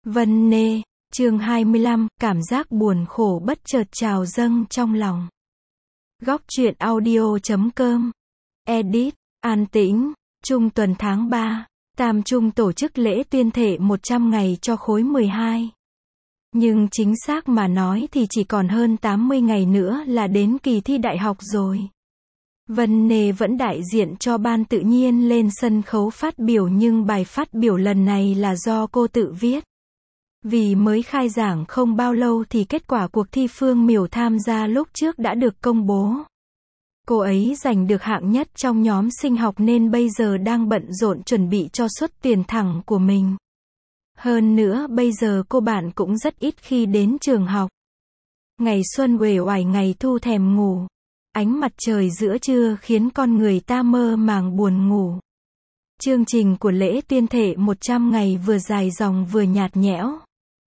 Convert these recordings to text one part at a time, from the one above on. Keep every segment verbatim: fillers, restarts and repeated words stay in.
Vân Nê, chương hai mươi lăm, cảm giác buồn khổ bất chợt trào dâng trong lòng. Góc truyện audio chấm com. Edit, An Tĩnh, Trung tuần tháng ba, Tam Trung tổ chức lễ tuyên thệ một trăm ngày cho khối mười hai. Nhưng chính xác mà nói thì chỉ còn hơn tám mươi ngày nữa là đến kỳ thi đại học rồi. Vân Nê vẫn đại diện cho ban tự nhiên lên sân khấu phát biểu, nhưng bài phát biểu lần này là do cô tự viết. Vì mới khai giảng không bao lâu thì kết quả cuộc thi Phương Miểu tham gia lúc trước đã được công bố. Cô ấy giành được hạng nhất trong nhóm sinh học nên bây giờ đang bận rộn chuẩn bị cho suất tuyển thẳng của mình. Hơn nữa bây giờ cô bạn cũng rất ít khi đến trường học. Ngày xuân uể oải, ngày thu thèm ngủ. Ánh mặt trời giữa trưa khiến con người ta mơ màng buồn ngủ. Chương trình của lễ tuyên thệ một trăm ngày vừa dài dòng vừa nhạt nhẽo.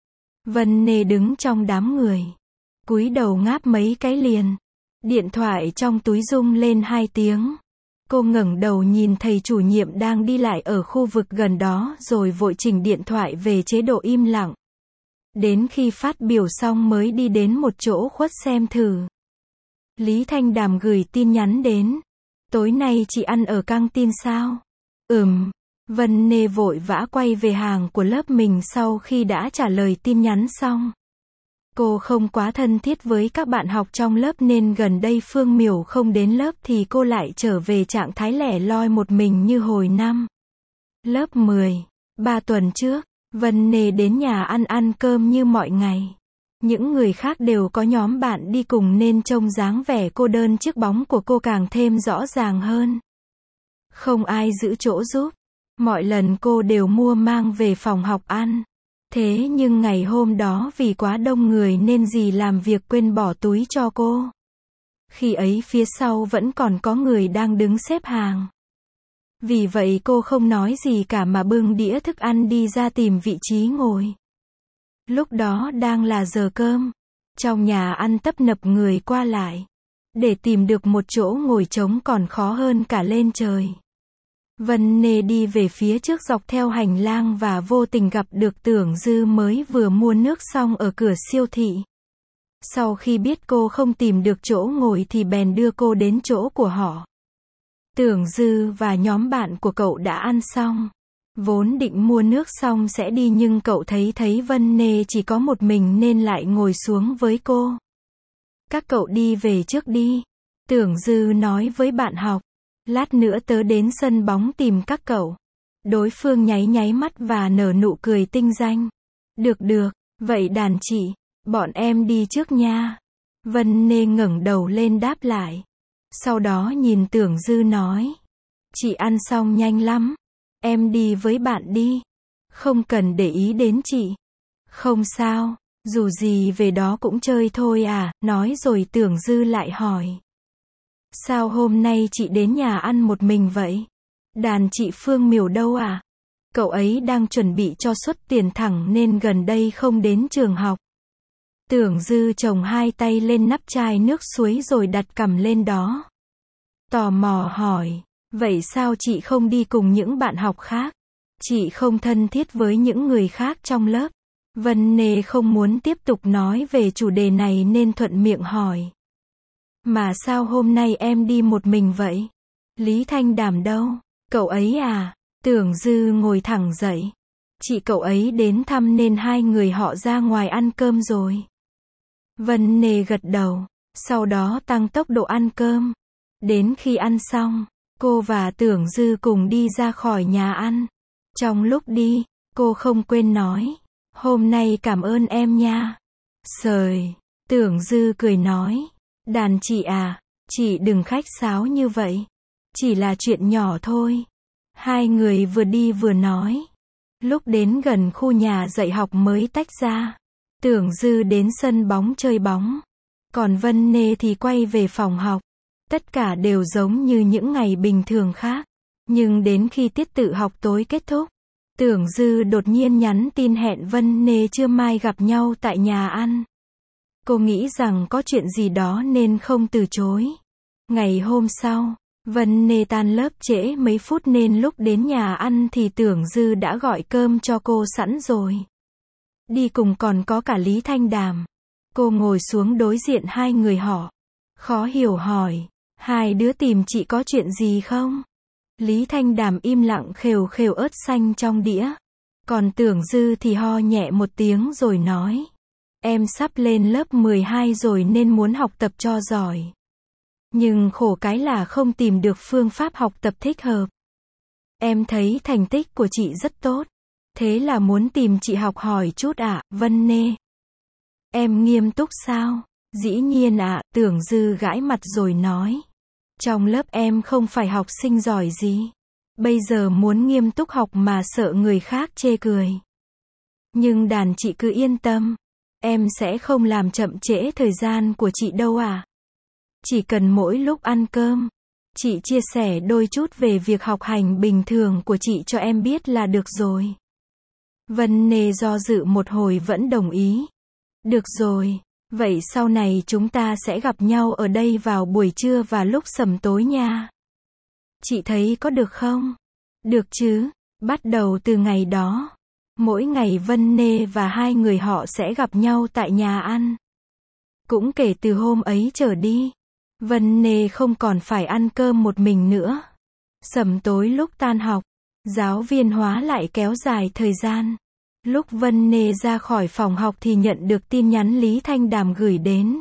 Vân Nê đứng trong đám người, cúi đầu ngáp mấy cái liền. Điện thoại trong túi rung lên hai tiếng. Cô ngẩng đầu nhìn thầy chủ nhiệm đang đi lại ở khu vực gần đó rồi vội chỉnh điện thoại về chế độ im lặng. Đến khi phát biểu xong mới đi đến một chỗ khuất xem thử. Lý Thanh Đàm gửi tin nhắn đến. Tối nay chị ăn ở căng tin sao? Ừm. Vân Nê vội vã quay về hàng của lớp mình sau khi đã trả lời tin nhắn xong. Cô không quá thân thiết với các bạn học trong lớp nên gần đây Phương Miểu không đến lớp thì cô lại trở về trạng thái lẻ loi một mình như hồi năm lớp mười. Ba tuần trước, Vân Nê đến nhà ăn ăn cơm như mọi ngày. Những người khác đều có nhóm bạn đi cùng nên trông dáng vẻ cô đơn chiếc bóng của cô càng thêm rõ ràng hơn. Không ai giữ chỗ giúp. Mọi lần cô đều mua mang về phòng học ăn. Thế nhưng ngày hôm đó vì quá đông người nên dì làm việc quên bỏ túi cho cô. Khi ấy phía sau vẫn còn có người đang đứng xếp hàng. Vì vậy cô không nói gì cả mà bưng đĩa thức ăn đi ra tìm vị trí ngồi. Lúc đó đang là giờ cơm. Trong nhà ăn tấp nập người qua lại. Để tìm được một chỗ ngồi trống còn khó hơn cả lên trời. Vân Nê đi về phía trước dọc theo hành lang và vô tình gặp được Tưởng Dư mới vừa mua nước xong ở cửa siêu thị. Sau khi biết cô không tìm được chỗ ngồi thì bèn đưa cô đến chỗ của họ. Tưởng Dư và nhóm bạn của cậu đã ăn xong. Vốn định mua nước xong sẽ đi nhưng cậu thấy thấy Vân Nê chỉ có một mình nên lại ngồi xuống với cô. Các cậu đi về trước đi. Tưởng Dư nói với bạn học. Lát nữa tớ đến sân bóng tìm các cậu. Đối phương nháy nháy mắt và nở nụ cười tinh danh. Được được, vậy đàn chị, bọn em đi trước nha. Vân Nê ngẩng đầu lên đáp lại. Sau đó nhìn Tưởng Dư nói. Chị ăn xong nhanh lắm. Em đi với bạn đi. Không cần để ý đến chị. Không sao, dù gì về đó cũng chơi thôi à, nói rồi Tưởng Dư lại hỏi. Sao hôm nay chị đến nhà ăn một mình vậy? Đàn chị Phương Miểu đâu à? Cậu ấy đang chuẩn bị cho suất tuyển thẳng nên gần đây không đến trường học. Tưởng Dư chồng hai tay lên nắp chai nước suối rồi đặt cằm lên đó. Tò mò hỏi, vậy sao chị không đi cùng những bạn học khác? Chị không thân thiết với những người khác trong lớp. Vân Nê không muốn tiếp tục nói về chủ đề này nên thuận miệng hỏi. Mà sao hôm nay em đi một mình vậy? Lý Thanh Đàm đâu? Cậu ấy à? Tưởng Dư ngồi thẳng dậy. Chị cậu ấy đến thăm nên hai người họ ra ngoài ăn cơm rồi. Vân Nê gật đầu. Sau đó tăng tốc độ ăn cơm. Đến khi ăn xong, cô và Tưởng Dư cùng đi ra khỏi nhà ăn. Trong lúc đi, cô không quên nói. Hôm nay cảm ơn em nha. Sời. Tưởng Dư cười nói. Đàn chị à, chị đừng khách sáo như vậy. Chỉ là chuyện nhỏ thôi. Hai người vừa đi vừa nói. Lúc đến gần khu nhà dạy học mới tách ra. Tưởng Dư đến sân bóng chơi bóng. Còn Vân Nê thì quay về phòng học. Tất cả đều giống như những ngày bình thường khác. Nhưng đến khi tiết tự học tối kết thúc, Tưởng Dư đột nhiên nhắn tin hẹn Vân Nê trưa mai gặp nhau tại nhà ăn. Cô nghĩ rằng có chuyện gì đó nên không từ chối. Ngày hôm sau, Vân Nê tan lớp trễ mấy phút nên lúc đến nhà ăn thì Tưởng Dư đã gọi cơm cho cô sẵn rồi. Đi cùng còn có cả Lý Thanh Đàm. Cô ngồi xuống đối diện hai người họ. Khó hiểu hỏi, hai đứa tìm chị có chuyện gì không? Lý Thanh Đàm im lặng khều khều ớt xanh trong đĩa. Còn Tưởng Dư thì ho nhẹ một tiếng rồi nói. Em sắp lên lớp mười hai rồi nên muốn học tập cho giỏi. Nhưng khổ cái là không tìm được phương pháp học tập thích hợp. Em thấy thành tích của chị rất tốt. Thế là muốn tìm chị học hỏi chút ạ, à, Vân Nê. Em nghiêm túc sao? Dĩ nhiên ạ, à, Tưởng Dư gãi mặt rồi nói. Trong lớp em không phải học sinh giỏi gì. Bây giờ muốn nghiêm túc học mà sợ người khác chê cười. Nhưng đàn chị cứ yên tâm. Em sẽ không làm chậm trễ thời gian của chị đâu à. Chỉ cần mỗi lúc ăn cơm, chị chia sẻ đôi chút về việc học hành bình thường của chị cho em biết là được rồi. Vân Nê do dự một hồi vẫn đồng ý. Được rồi, vậy sau này chúng ta sẽ gặp nhau ở đây vào buổi trưa và lúc sẩm tối nha. Chị thấy có được không? Được chứ, bắt đầu từ ngày đó. Mỗi ngày Vân Nê và hai người họ sẽ gặp nhau tại nhà ăn. Cũng kể từ hôm ấy trở đi, Vân Nê không còn phải ăn cơm một mình nữa. Sẩm tối lúc tan học, giáo viên hóa lại kéo dài thời gian. Lúc Vân Nê ra khỏi phòng học thì nhận được tin nhắn Lý Thanh Đàm gửi đến.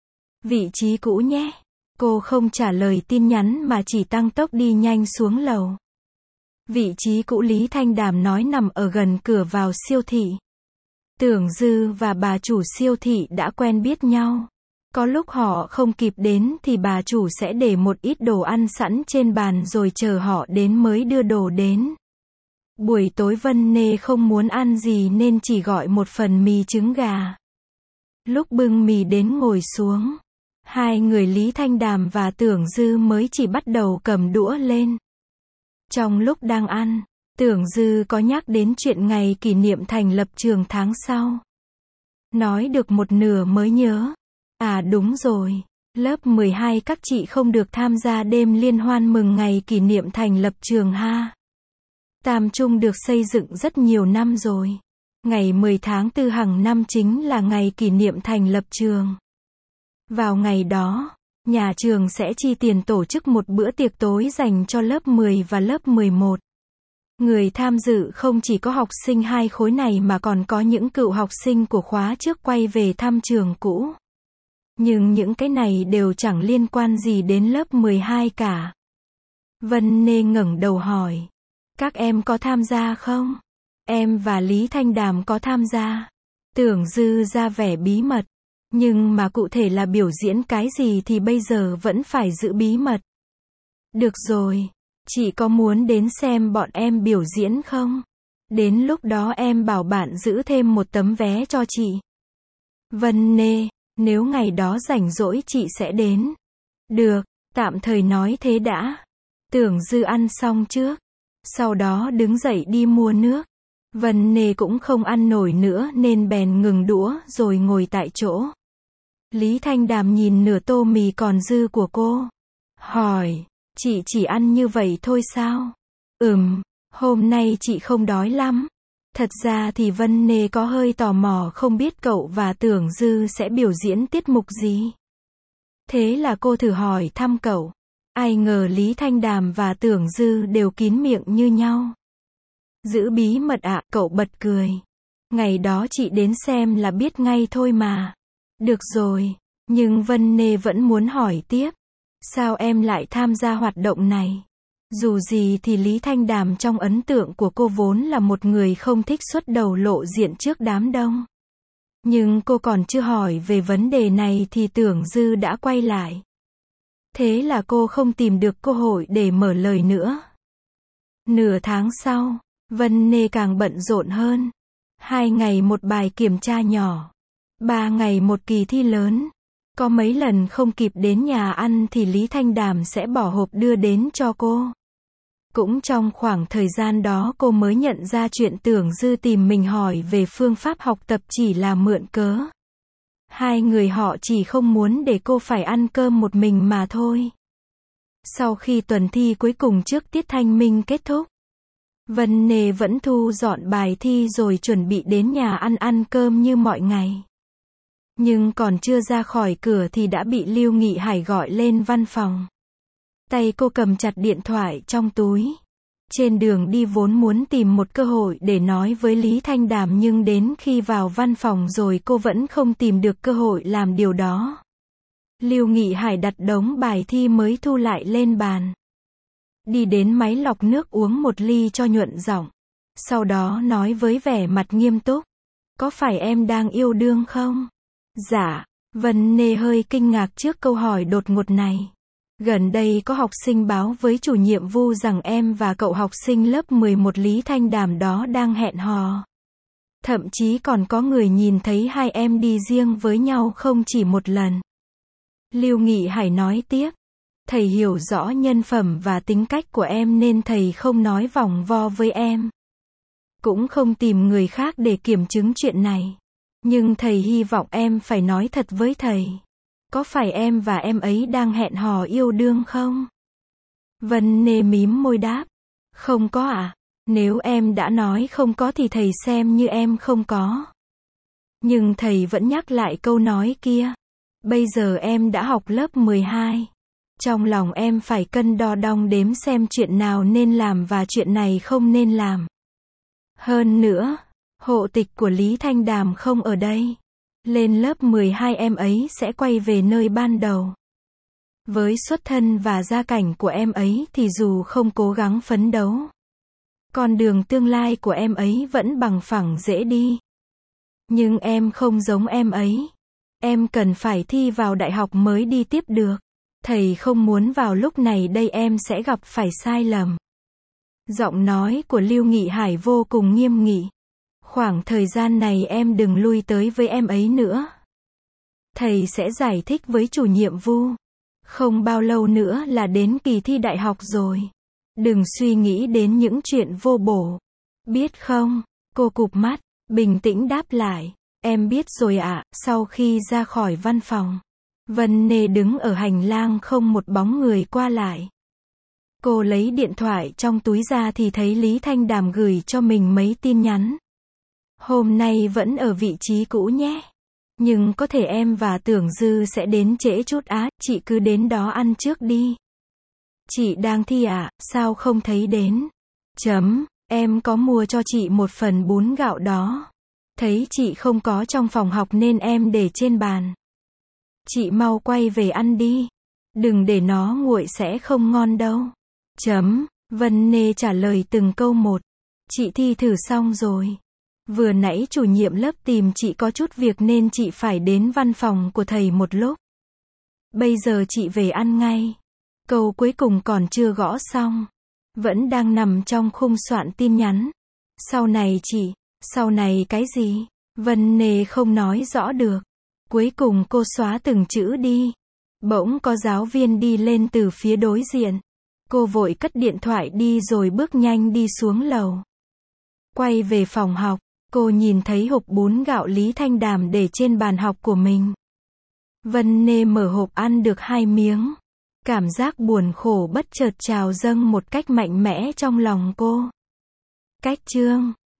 Vị trí cũ nhé. Cô không trả lời tin nhắn mà chỉ tăng tốc đi nhanh xuống lầu. Vị trí cũ Lý Thanh Đàm nói nằm ở gần cửa vào siêu thị. Tưởng Dư và bà chủ siêu thị đã quen biết nhau. Có lúc họ không kịp đến thì bà chủ sẽ để một ít đồ ăn sẵn trên bàn rồi chờ họ đến mới đưa đồ đến. Buổi tối Vân Nê không muốn ăn gì nên chỉ gọi một phần mì trứng gà. Lúc bưng mì đến ngồi xuống, hai người Lý Thanh Đàm và Tưởng Dư mới chỉ bắt đầu cầm đũa lên. Trong lúc đang ăn, Tưởng Dư có nhắc đến chuyện ngày kỷ niệm thành lập trường tháng sau. Nói được một nửa mới nhớ. À đúng rồi, lớp mười hai các chị không được tham gia đêm liên hoan mừng ngày kỷ niệm thành lập trường ha. Tam Trung được xây dựng rất nhiều năm rồi. Ngày mười tháng tư hàng năm chính là ngày kỷ niệm thành lập trường. Vào ngày đó, nhà trường sẽ chi tiền tổ chức một bữa tiệc tối dành cho lớp mười và lớp mười một. Người tham dự không chỉ có học sinh hai khối này mà còn có những cựu học sinh của khóa trước quay về thăm trường cũ. Nhưng những cái này đều chẳng liên quan gì đến lớp mười hai cả. Vân Nê ngẩng đầu hỏi. Các em có tham gia không? Em và Lý Thanh Đàm có tham gia. Tưởng Dư ra vẻ bí mật. Nhưng mà cụ thể là biểu diễn cái gì thì bây giờ vẫn phải giữ bí mật. Được rồi. Chị có muốn đến xem bọn em biểu diễn không? Đến lúc đó em bảo bạn giữ thêm một tấm vé cho chị. Vân Nê, nếu ngày đó rảnh rỗi chị sẽ đến. Được, tạm thời nói thế đã. Tưởng Dư ăn xong trước. Sau đó đứng dậy đi mua nước. Vân Nê cũng không ăn nổi nữa nên bèn ngừng đũa rồi ngồi tại chỗ. Lý Thanh Đàm nhìn nửa tô mì còn dư của cô. Hỏi, chị chỉ ăn như vậy thôi sao? Ừm, hôm nay chị không đói lắm. Thật ra thì Vân Nê có hơi tò mò không biết cậu và Tưởng Dư sẽ biểu diễn tiết mục gì. Thế là cô thử hỏi thăm cậu. Ai ngờ Lý Thanh Đàm và Tưởng Dư đều kín miệng như nhau. Giữ bí mật ạ, à, cậu bật cười. Ngày đó chị đến xem là biết ngay thôi mà. Được rồi, nhưng Vân Nê vẫn muốn hỏi tiếp. Sao em lại tham gia hoạt động này? Dù gì thì Lý Thanh Đàm trong ấn tượng của cô vốn là một người không thích xuất đầu lộ diện trước đám đông. Nhưng cô còn chưa hỏi về vấn đề này thì Tưởng Dư đã quay lại. Thế là cô không tìm được cơ hội để mở lời nữa. Nửa tháng sau, Vân Nê càng bận rộn hơn. Hai ngày một bài kiểm tra nhỏ. Ba ngày một kỳ thi lớn. Có mấy lần không kịp đến nhà ăn thì Lý Thanh Đàm sẽ bỏ hộp đưa đến cho cô. Cũng trong khoảng thời gian đó cô mới nhận ra chuyện Tưởng Dư tìm mình hỏi về phương pháp học tập chỉ là mượn cớ. Hai người họ chỉ không muốn để cô phải ăn cơm một mình mà thôi. Sau khi tuần thi cuối cùng trước tiết thanh minh kết thúc, Vân Nê vẫn thu dọn bài thi rồi chuẩn bị đến nhà ăn ăn cơm như mọi ngày. Nhưng còn chưa ra khỏi cửa thì đã bị Lưu Nghị Hải gọi lên văn phòng. Tay cô cầm chặt điện thoại trong túi. Trên đường đi vốn muốn tìm một cơ hội để nói với Lý Thanh Đàm, nhưng đến khi vào văn phòng rồi cô vẫn không tìm được cơ hội làm điều đó. Lưu Nghị Hải đặt đống bài thi mới thu lại lên bàn. Đi đến máy lọc nước uống một ly cho nhuận giọng. Sau đó nói với vẻ mặt nghiêm túc. Có phải em đang yêu đương không? Dạ. Vân Nê hơi kinh ngạc trước câu hỏi đột ngột này. Gần đây có học sinh báo với chủ nhiệm Vu rằng em và cậu học sinh lớp mười một Lý Thanh Đàm đó đang hẹn hò. Thậm chí còn có người nhìn thấy hai em đi riêng với nhau không chỉ một lần. Lưu Nghị Hải nói tiếp. Thầy hiểu rõ nhân phẩm và tính cách của em nên thầy không nói vòng vo với em. Cũng không tìm người khác để kiểm chứng chuyện này. Nhưng thầy hy vọng em phải nói thật với thầy. Có phải em và em ấy đang hẹn hò yêu đương không? Vân Nê mím môi đáp. Không có ạ. À? Nếu em đã nói không có thì thầy xem như em không có. Nhưng thầy vẫn nhắc lại câu nói kia. Bây giờ em đã học lớp mười hai. Trong lòng em phải cân đo đong đếm xem chuyện nào nên làm và chuyện này không nên làm. Hơn nữa, hộ tịch của Lý Thanh Đàm không ở đây. Lên lớp mười hai em ấy sẽ quay về nơi ban đầu. Với xuất thân và gia cảnh của em ấy thì dù không cố gắng phấn đấu, con đường tương lai của em ấy vẫn bằng phẳng dễ đi. Nhưng em không giống em ấy. Em cần phải thi vào đại học mới đi tiếp được. Thầy không muốn vào lúc này đây em sẽ gặp phải sai lầm. Giọng nói của Lưu Nghị Hải vô cùng nghiêm nghị. Khoảng thời gian này em đừng lui tới với em ấy nữa. Thầy sẽ giải thích với chủ nhiệm Vu. Không bao lâu nữa là đến kỳ thi đại học rồi. Đừng suy nghĩ đến những chuyện vô bổ. Biết không? Cô cụp mắt, bình tĩnh đáp lại. Em biết rồi ạ. Sau khi ra khỏi văn phòng, Vân Nê đứng ở hành lang không một bóng người qua lại. Cô lấy điện thoại trong túi ra thì thấy Lý Thanh Đàm gửi cho mình mấy tin nhắn. Hôm nay vẫn ở vị trí cũ nhé. Nhưng có thể em và Tưởng Dư sẽ đến trễ chút á, chị cứ đến đó ăn trước đi. Chị đang thi à, sao không thấy đến? Chấm, em có mua cho chị một phần bún gạo đó. Thấy chị không có trong phòng học nên em để trên bàn. Chị mau quay về ăn đi. Đừng để nó nguội sẽ không ngon đâu. Chấm, Vân Nê trả lời từng câu một. Chị thi thử xong rồi. Vừa nãy chủ nhiệm lớp tìm chị có chút việc nên chị phải đến văn phòng của thầy một lúc. Bây giờ chị về ăn ngay. Câu cuối cùng còn chưa gõ xong. Vẫn đang nằm trong khung soạn tin nhắn. Sau này chị, sau này cái gì? Vân Nê không nói rõ được. Cuối cùng cô xóa từng chữ đi. Bỗng có giáo viên đi lên từ phía đối diện. Cô vội cất điện thoại đi rồi bước nhanh đi xuống lầu. Quay về phòng học, cô nhìn thấy hộp bún gạo Lý Thanh Đàm để trên bàn học của mình. Vân Nê mở hộp ăn được hai miếng. Cảm giác buồn khổ bất chợt trào dâng một cách mạnh mẽ trong lòng cô. Cách chương